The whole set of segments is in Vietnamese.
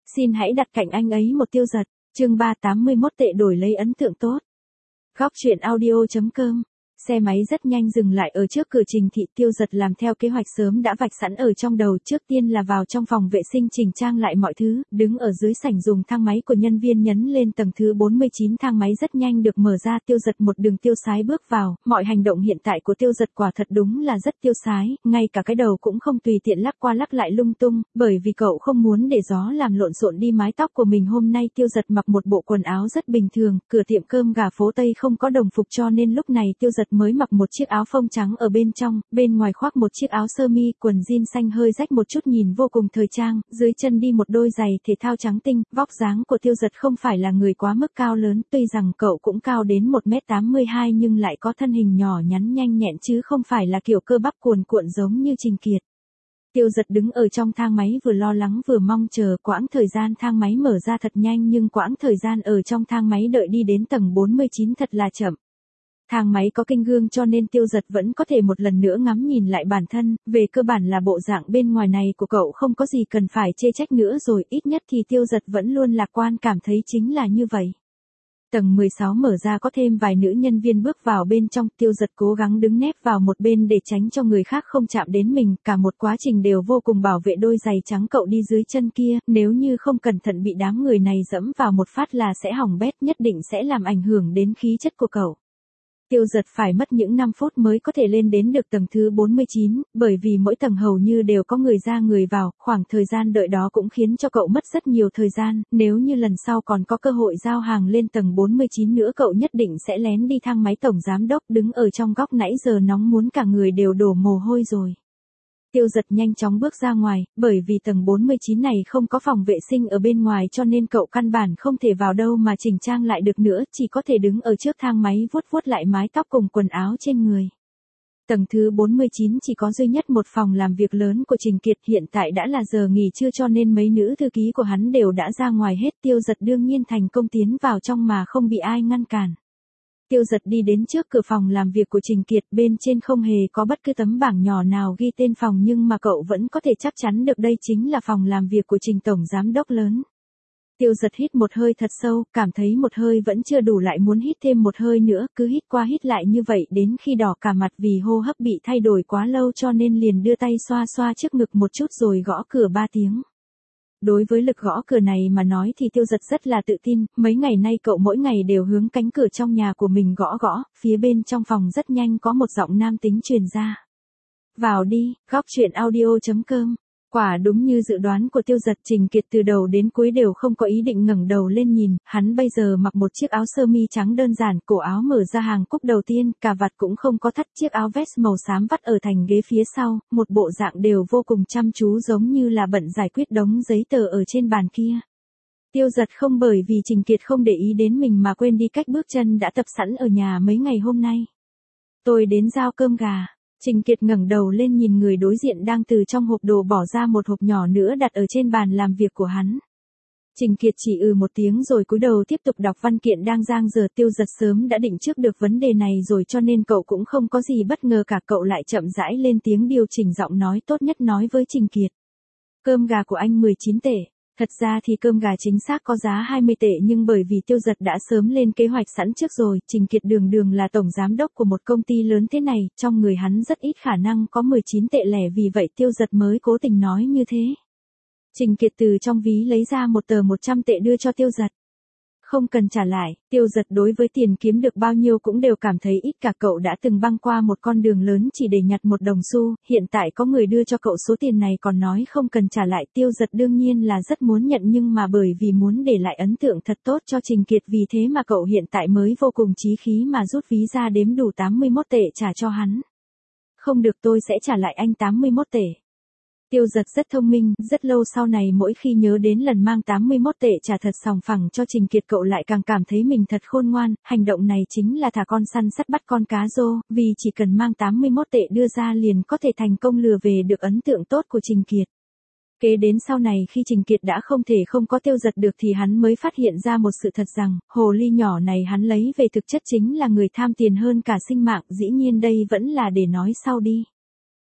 Xin hãy đặt cạnh anh ấy một Tiêu Dật. Chương 381 tệ đổi lấy ấn tượng tốt. Góc truyện audio.com. Xe máy rất nhanh dừng lại ở trước cửa Trình Thị. Tiêu Dật làm theo kế hoạch sớm đã vạch sẵn ở trong đầu, trước tiên là vào trong phòng vệ sinh chỉnh trang lại mọi thứ, đứng ở dưới sảnh dùng thang máy của nhân viên nhấn lên tầng thứ 49, thang máy rất nhanh được mở ra. Tiêu Dật một đường tiêu sái bước vào, mọi hành động hiện tại của Tiêu Dật quả thật đúng là rất tiêu sái, ngay cả cái đầu cũng không tùy tiện lắc qua lắc lại lung tung, bởi vì cậu không muốn để gió làm lộn xộn đi mái tóc của mình. Hôm nay Tiêu Dật mặc một bộ quần áo rất bình thường, cửa tiệm cơm gà phố Tây không có đồng phục cho nên lúc này Tiêu Dật mới mặc một chiếc áo phông trắng ở bên trong, bên ngoài khoác một chiếc áo sơ mi, quần jean xanh hơi rách một chút nhìn vô cùng thời trang, dưới chân đi một đôi giày thể thao trắng tinh. Vóc dáng của Tiêu Dật không phải là người quá mức cao lớn, tuy rằng cậu cũng cao đến 1m82 nhưng lại có thân hình nhỏ nhắn nhanh nhẹn chứ không phải là kiểu cơ bắp cuồn cuộn giống như Trình Kiệt. Tiêu Dật đứng ở trong thang máy vừa lo lắng vừa mong chờ, quãng thời gian thang máy mở ra thật nhanh nhưng quãng thời gian ở trong thang máy đợi đi đến tầng 49 thật là chậm. Thang máy có kinh gương cho nên Tiêu Dật vẫn có thể một lần nữa ngắm nhìn lại bản thân, về cơ bản là bộ dạng bên ngoài này của cậu không có gì cần phải chê trách nữa rồi, ít nhất thì Tiêu Dật vẫn luôn lạc quan cảm thấy chính là như vậy. Tầng 16 mở ra có thêm vài nữ nhân viên bước vào bên trong, Tiêu Dật cố gắng đứng nép vào một bên để tránh cho người khác không chạm đến mình, cả một quá trình đều vô cùng bảo vệ đôi giày trắng cậu đi dưới chân kia, nếu như không cẩn thận bị đám người này dẫm vào một phát là sẽ hỏng bét, nhất định sẽ làm ảnh hưởng đến khí chất của cậu. Tiêu Dật phải mất những 5 phút mới có thể lên đến được tầng thứ 49, bởi vì mỗi tầng hầu như đều có người ra người vào, khoảng thời gian đợi đó cũng khiến cho cậu mất rất nhiều thời gian, nếu như lần sau còn có cơ hội giao hàng lên tầng 49 nữa cậu nhất định sẽ lén đi thang máy tổng giám đốc, đứng ở trong góc nãy giờ nóng muốn cả người đều đổ mồ hôi rồi. Tiêu Dật nhanh chóng bước ra ngoài, bởi vì tầng 49 này không có phòng vệ sinh ở bên ngoài cho nên cậu căn bản không thể vào đâu mà chỉnh trang lại được nữa, chỉ có thể đứng ở trước thang máy vuốt vuốt lại mái tóc cùng quần áo trên người. Tầng thứ 49 chỉ có duy nhất một phòng làm việc lớn của Trình Kiệt, hiện tại đã là giờ nghỉ trưa cho nên mấy nữ thư ký của hắn đều đã ra ngoài hết. Tiêu Dật đương nhiên thành công tiến vào trong mà không bị ai ngăn cản. Tiêu Dật đi đến trước cửa phòng làm việc của Trình Kiệt, bên trên không hề có bất cứ tấm bảng nhỏ nào ghi tên phòng nhưng mà cậu vẫn có thể chắc chắn được đây chính là phòng làm việc của Trình tổng giám đốc lớn. Tiêu Dật hít một hơi thật sâu, cảm thấy một hơi vẫn chưa đủ lại muốn hít thêm một hơi nữa, cứ hít qua hít lại như vậy đến khi đỏ cả mặt vì hô hấp bị thay đổi quá lâu cho nên liền đưa tay xoa xoa trước ngực một chút rồi gõ cửa 3 tiếng. Đối với lực gõ cửa này mà nói thì Tiêu Dật rất là tự tin, mấy ngày nay cậu mỗi ngày đều hướng cánh cửa trong nhà của mình gõ gõ, phía bên trong phòng rất nhanh có một giọng nam tính truyền ra. Vào đi, góc truyện audio.com. Quả đúng như dự đoán của Tiêu Dật, Trình Kiệt từ đầu đến cuối đều không có ý định ngẩng đầu lên nhìn, hắn bây giờ mặc một chiếc áo sơ mi trắng đơn giản, cổ áo mở ra hàng cúc đầu tiên, cà vạt cũng không có thắt, chiếc áo vest màu xám vắt ở thành ghế phía sau, một bộ dạng đều vô cùng chăm chú giống như là bận giải quyết đống giấy tờ ở trên bàn kia. Tiêu Dật không bởi vì Trình Kiệt không để ý đến mình mà quên đi cách bước chân đã tập sẵn ở nhà mấy ngày hôm nay. Tôi đến giao cơm gà. Trình Kiệt ngẩng đầu lên nhìn người đối diện đang từ trong hộp đồ bỏ ra một hộp nhỏ nữa đặt ở trên bàn làm việc của hắn. Trình Kiệt chỉ một tiếng rồi cúi đầu tiếp tục đọc văn kiện đang dang dở. Tiêu Dật sớm đã định trước được vấn đề này rồi cho nên cậu cũng không có gì bất ngờ cả, cậu lại chậm rãi lên tiếng điều chỉnh giọng nói, tốt nhất nói với Trình Kiệt. Cơm gà của anh 19 tệ. Thật ra thì cơm gà chính xác có giá 20 tệ nhưng bởi vì Tiêu Dật đã sớm lên kế hoạch sẵn trước rồi, Trình Kiệt đường là tổng giám đốc của một công ty lớn thế này, trong người hắn rất ít khả năng có 19 tệ lẻ, vì vậy Tiêu Dật mới cố tình nói như thế. Trình Kiệt từ trong ví lấy ra một tờ 100 tệ đưa cho Tiêu Dật. Không cần trả lại, Tiêu Dật đối với tiền kiếm được bao nhiêu cũng đều cảm thấy ít cả, cậu đã từng băng qua một con đường lớn chỉ để nhặt một đồng xu, hiện tại có người đưa cho cậu số tiền này còn nói không cần trả lại, Tiêu Dật đương nhiên là rất muốn nhận nhưng mà bởi vì muốn để lại ấn tượng thật tốt cho Trình Kiệt vì thế mà cậu hiện tại mới vô cùng chí khí mà rút ví ra đếm đủ 81 tệ trả cho hắn. Không được, tôi sẽ trả lại anh 81 tệ. Tiêu Dật rất thông minh, rất lâu sau này mỗi khi nhớ đến lần mang 81 tệ trả thật sòng phẳng cho Trình Kiệt cậu lại càng cảm thấy mình thật khôn ngoan, hành động này chính là thả con săn sắt bắt con cá rô, vì chỉ cần mang 81 tệ đưa ra liền có thể thành công lừa về được ấn tượng tốt của Trình Kiệt. Kế đến sau này khi Trình Kiệt đã không thể không có Tiêu Dật được thì hắn mới phát hiện ra một sự thật rằng, hồ ly nhỏ này hắn lấy về thực chất chính là người tham tiền hơn cả sinh mạng, dĩ nhiên đây vẫn là để nói sau đi.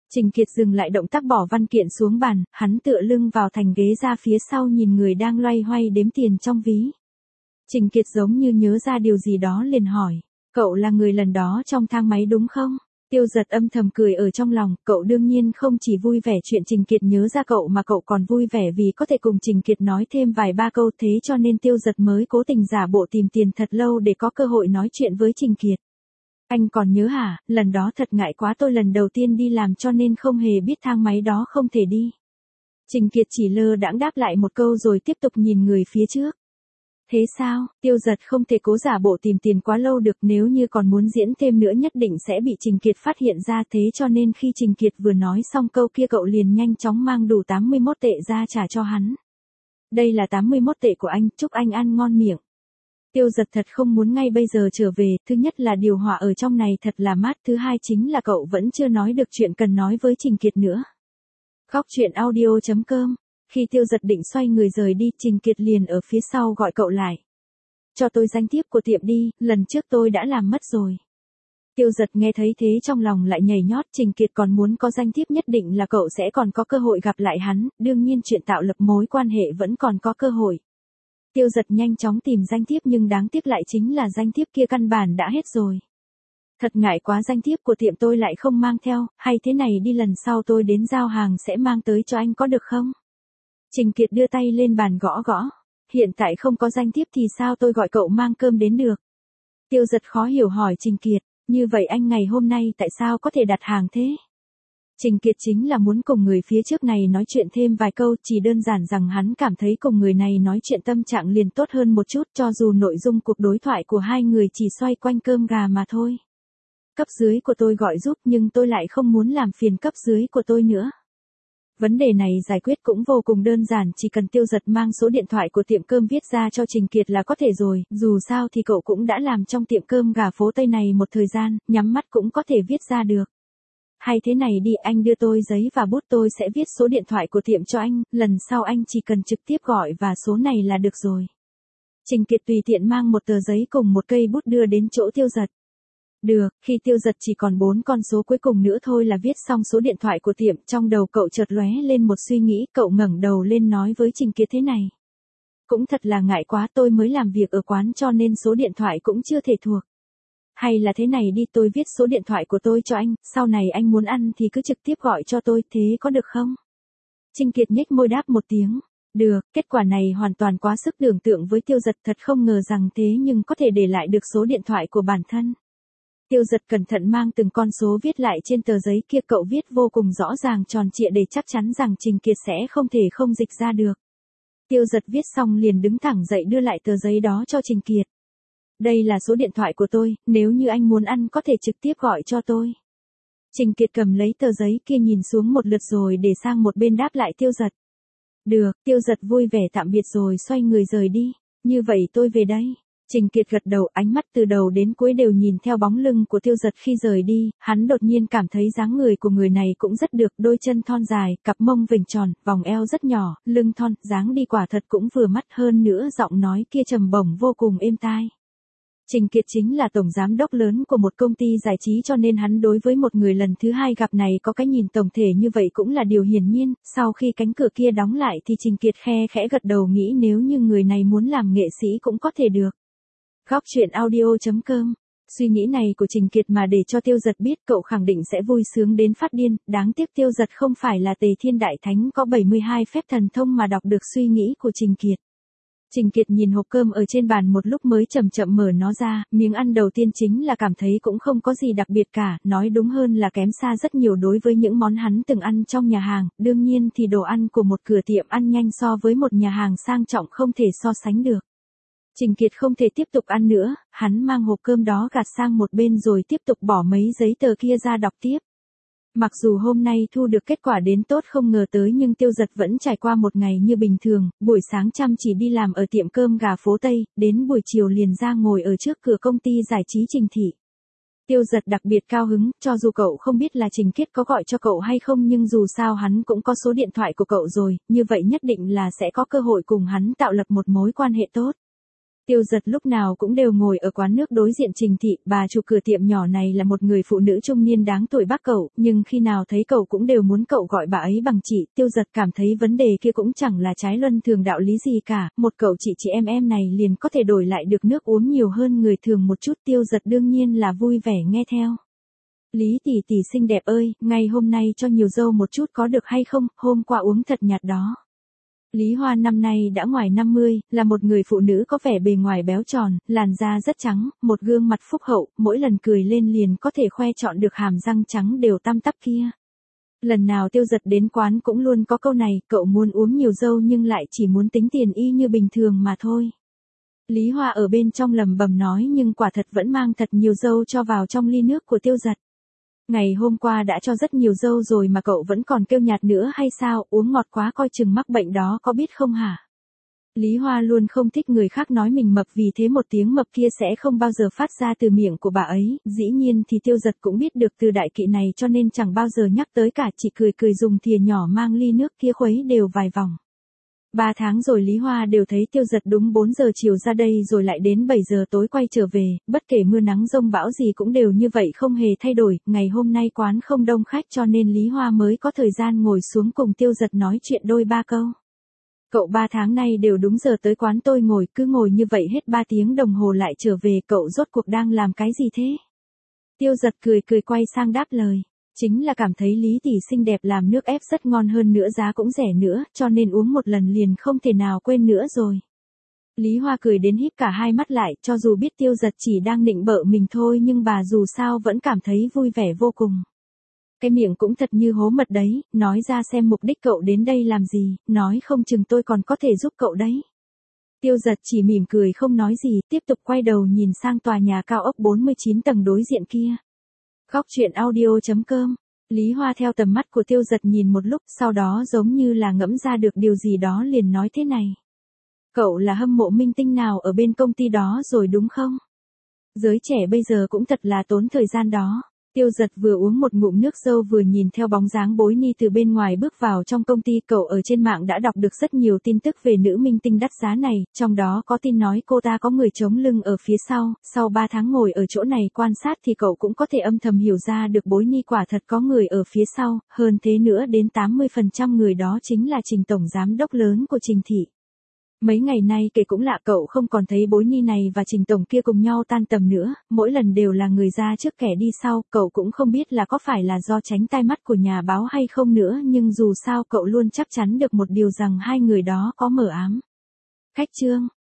Trình Kiệt dừng lại động tác bỏ văn kiện xuống bàn, hắn tựa lưng vào thành ghế ra phía sau nhìn người đang loay hoay đếm tiền trong ví. Trình Kiệt giống như nhớ ra điều gì đó liền hỏi, cậu là người lần đó trong thang máy đúng không? Tiêu Dật âm thầm cười ở trong lòng, cậu đương nhiên không chỉ vui vẻ chuyện Trình Kiệt nhớ ra cậu mà cậu còn vui vẻ vì có thể cùng Trình Kiệt nói thêm vài ba câu, thế cho nên Tiêu Dật mới cố tình giả bộ tìm tiền thật lâu để có cơ hội nói chuyện với Trình Kiệt. Anh còn nhớ hả, lần đó thật ngại quá, tôi lần đầu tiên đi làm cho nên không hề biết thang máy đó không thể đi. Trình Kiệt chỉ lơ đãng đáp lại một câu rồi tiếp tục nhìn người phía trước. Thế sao, Tiêu Dật không thể cố giả bộ tìm tiền quá lâu được, nếu như còn muốn diễn thêm nữa nhất định sẽ bị Trình Kiệt phát hiện ra, thế cho nên khi Trình Kiệt vừa nói xong câu kia cậu liền nhanh chóng mang đủ 81 tệ ra trả cho hắn. Đây là 81 tệ của anh, chúc anh ăn ngon miệng. Tiêu Dật thật không muốn ngay bây giờ trở về, thứ nhất là điều hòa ở trong này thật là mát, thứ hai chính là cậu vẫn chưa nói được chuyện cần nói với Trình Kiệt nữa. Góc truyện audio.com. Khi Tiêu Dật định xoay người rời đi, Trình Kiệt liền ở phía sau gọi cậu lại. Cho tôi danh thiếp của tiệm đi, lần trước tôi đã làm mất rồi. Tiêu Dật nghe thấy thế trong lòng lại nhảy nhót, Trình Kiệt còn muốn có danh thiếp nhất định là cậu sẽ còn có cơ hội gặp lại hắn, đương nhiên chuyện tạo lập mối quan hệ vẫn còn có cơ hội. Tiêu Dật nhanh chóng tìm danh thiếp nhưng đáng tiếc lại chính là danh thiếp kia căn bản đã hết rồi. Thật ngại quá, danh thiếp của tiệm tôi lại không mang theo, hay thế này đi, lần sau tôi đến giao hàng sẽ mang tới cho anh có được không? Trình Kiệt đưa tay lên bàn gõ gõ. Hiện tại không có danh thiếp thì sao tôi gọi cậu mang cơm đến được? Tiêu Dật khó hiểu hỏi Trình Kiệt, như vậy anh ngày hôm nay tại sao có thể đặt hàng thế? Trình Kiệt chính là muốn cùng người phía trước này nói chuyện thêm vài câu, chỉ đơn giản rằng hắn cảm thấy cùng người này nói chuyện tâm trạng liền tốt hơn một chút, cho dù nội dung cuộc đối thoại của hai người chỉ xoay quanh cơm gà mà thôi. Cấp dưới của tôi gọi giúp nhưng tôi lại không muốn làm phiền cấp dưới của tôi nữa. Vấn đề này giải quyết cũng vô cùng đơn giản, chỉ cần Tiêu Dật mang số điện thoại của tiệm cơm viết ra cho Trình Kiệt là có thể rồi, dù sao thì cậu cũng đã làm trong tiệm cơm gà phố Tây này một thời gian, nhắm mắt cũng có thể viết ra được. Hay thế này đi, anh đưa tôi giấy và bút, tôi sẽ viết số điện thoại của tiệm cho anh, lần sau anh chỉ cần trực tiếp gọi và số này là được rồi. Trình Kiệt tùy tiện mang một tờ giấy cùng một cây bút đưa đến chỗ Tiêu Dật. Được, khi Tiêu Dật chỉ còn 4 con số cuối cùng nữa thôi là viết xong số điện thoại của tiệm, trong đầu cậu chợt lóe lên một suy nghĩ, cậu ngẩng đầu lên nói với Trình Kiệt thế này. Cũng thật là ngại quá, tôi mới làm việc ở quán cho nên số điện thoại cũng chưa thể thuộc. Hay là thế này đi, tôi viết số điện thoại của tôi cho anh, sau này anh muốn ăn thì cứ trực tiếp gọi cho tôi, thế có được không? Trình Kiệt nhếch môi đáp một tiếng. Được, kết quả này hoàn toàn quá sức tưởng tượng với Tiêu Dật, thật không ngờ rằng thế nhưng có thể để lại được số điện thoại của bản thân. Tiêu Dật cẩn thận mang từng con số viết lại trên tờ giấy kia, cậu viết vô cùng rõ ràng tròn trịa để chắc chắn rằng Trình Kiệt sẽ không thể không dịch ra được. Tiêu Dật viết xong liền đứng thẳng dậy đưa lại tờ giấy đó cho Trình Kiệt. Đây là số điện thoại của tôi, nếu như anh muốn ăn có thể trực tiếp gọi cho tôi. Trình Kiệt cầm lấy tờ giấy kia nhìn xuống một lượt rồi để sang một bên đáp lại Tiêu Dật. Được, Tiêu Dật vui vẻ tạm biệt rồi xoay người rời đi. Như vậy tôi về đây. Trình Kiệt gật đầu, ánh mắt từ đầu đến cuối đều nhìn theo bóng lưng của Tiêu Dật khi rời đi, hắn đột nhiên cảm thấy dáng người của người này cũng rất được, đôi chân thon dài, cặp mông vểnh tròn, vòng eo rất nhỏ, lưng thon, dáng đi quả thật cũng vừa mắt, hơn nữa giọng nói kia trầm bổng vô cùng êm tai. Trình Kiệt chính là tổng giám đốc lớn của một công ty giải trí cho nên hắn đối với một người lần thứ hai gặp này có cái nhìn tổng thể như vậy cũng là điều hiển nhiên, sau khi cánh cửa kia đóng lại thì Trình Kiệt khẽ gật đầu nghĩ nếu như người này muốn làm nghệ sĩ cũng có thể được. Góc truyện audio.com. Suy nghĩ này của Trình Kiệt mà để cho Tiêu Dật biết cậu khẳng định sẽ vui sướng đến phát điên, đáng tiếc Tiêu Dật không phải là Tề Thiên Đại Thánh có 72 phép thần thông mà đọc được suy nghĩ của Trình Kiệt. Trình Kiệt nhìn hộp cơm ở trên bàn một lúc mới chậm chậm mở nó ra, miếng ăn đầu tiên chính là cảm thấy cũng không có gì đặc biệt cả, nói đúng hơn là kém xa rất nhiều đối với những món hắn từng ăn trong nhà hàng, đương nhiên thì đồ ăn của một cửa tiệm ăn nhanh so với một nhà hàng sang trọng không thể so sánh được. Trình Kiệt không thể tiếp tục ăn nữa, hắn mang hộp cơm đó gạt sang một bên rồi tiếp tục bỏ mấy giấy tờ kia ra đọc tiếp. Mặc dù hôm nay thu được kết quả đến tốt không ngờ tới nhưng Tiêu Dật vẫn trải qua một ngày như bình thường, buổi sáng chăm chỉ đi làm ở tiệm cơm gà phố Tây, đến buổi chiều liền ra ngồi ở trước cửa công ty giải trí Trình Thị. Tiêu Dật đặc biệt cao hứng, cho dù cậu không biết là Trình Kiệt có gọi cho cậu hay không nhưng dù sao hắn cũng có số điện thoại của cậu rồi, như vậy nhất định là sẽ có cơ hội cùng hắn tạo lập một mối quan hệ tốt. Tiêu Giật lúc nào cũng đều ngồi ở quán nước đối diện Trình Thị, bà chủ cửa tiệm nhỏ này là một người phụ nữ trung niên đáng tuổi bác cậu, nhưng khi nào thấy cậu cũng đều muốn cậu gọi bà ấy bằng chị. Tiêu Giật cảm thấy vấn đề kia cũng chẳng là trái luân thường đạo lý gì cả, một cậu chị em này liền có thể đổi lại được nước uống nhiều hơn người thường một chút. Tiêu Giật đương nhiên là vui vẻ nghe theo. Lý tỷ tỷ xinh đẹp ơi, ngày hôm nay cho nhiều dâu một chút có được hay không, hôm qua uống thật nhạt đó. Lý Hoa năm nay đã ngoài 50, là một người phụ nữ có vẻ bề ngoài béo tròn, làn da rất trắng, một gương mặt phúc hậu, mỗi lần cười lên liền có thể khoe trọn được hàm răng trắng đều tăm tắp kia. Lần nào Tiêu Giật đến quán cũng luôn có câu này, cậu muốn uống nhiều dâu nhưng lại chỉ muốn tính tiền y như bình thường mà thôi. Lý Hoa ở bên trong lầm bầm nói nhưng quả thật vẫn mang thật nhiều dâu cho vào trong ly nước của Tiêu Giật. Ngày hôm qua đã cho rất nhiều dâu rồi mà cậu vẫn còn kêu nhạt nữa hay sao, uống ngọt quá coi chừng mắc bệnh đó có biết không hả? Lý Hoa luôn không thích người khác nói mình mập, vì thế một tiếng mập kia sẽ không bao giờ phát ra từ miệng của bà ấy. Dĩ nhiên thì Tiêu Giật cũng biết được từ đại kỵ này cho nên chẳng bao giờ nhắc tới cả, chỉ cười dùng thìa nhỏ mang ly nước kia khuấy đều vài vòng. 3 tháng rồi Lý Hoa đều thấy Tiêu Giật đúng 4 giờ chiều ra đây rồi lại đến 7 giờ tối quay trở về, bất kể mưa nắng rông bão gì cũng đều như vậy không hề thay đổi. Ngày hôm nay quán không đông khách cho nên Lý Hoa mới có thời gian ngồi xuống cùng Tiêu Giật nói chuyện đôi ba câu. Cậu 3 tháng nay đều đúng giờ tới quán tôi ngồi, cứ ngồi như vậy hết 3 tiếng đồng hồ lại trở về, cậu rốt cuộc đang làm cái gì thế? Tiêu Giật cười quay sang đáp lời. Chính là cảm thấy Lý tỷ xinh đẹp, làm nước ép rất ngon, hơn nữa giá cũng rẻ nữa, cho nên uống một lần liền không thể nào quên nữa rồi. Lý Hoa cười đến híp cả hai mắt lại, cho dù biết Tiêu Giật chỉ đang nịnh bợ mình thôi nhưng bà dù sao vẫn cảm thấy vui vẻ vô cùng. Cái miệng cũng thật như hố mật đấy, nói ra xem mục đích cậu đến đây làm gì, nói không chừng tôi còn có thể giúp cậu đấy. Tiêu Giật chỉ mỉm cười không nói gì, tiếp tục quay đầu nhìn sang tòa nhà cao ốc 49 tầng đối diện kia. Góc truyện audio.com. Lý Hoa theo tầm mắt của Tiêu Giật nhìn một lúc, sau đó giống như là ngẫm ra được điều gì đó liền nói thế này. Cậu là hâm mộ minh tinh nào ở bên công ty đó rồi đúng không? Giới trẻ bây giờ cũng thật là tốn thời gian đó. Tiêu Giật vừa uống một ngụm nước dâu vừa nhìn theo bóng dáng Bối Ni từ bên ngoài bước vào trong công ty. Cậu ở trên mạng đã đọc được rất nhiều tin tức về nữ minh tinh đắt giá này, trong đó có tin nói cô ta có người chống lưng ở phía sau 3 tháng ngồi ở chỗ này quan sát thì cậu cũng có thể âm thầm hiểu ra được Bối Ni quả thật có người ở phía sau, hơn thế nữa đến 80% người đó chính là Trình tổng giám đốc lớn của Trình Thị. Mấy ngày nay kể cũng lạ, cậu không còn thấy Bối Ni này và Trình tổng kia cùng nhau tan tầm nữa, mỗi lần đều là người ra trước kẻ đi sau. Cậu cũng không biết là có phải là do tránh tai mắt của nhà báo hay không nữa, nhưng dù sao cậu luôn chắc chắn được một điều rằng hai người đó có mờ ám. Khách trương.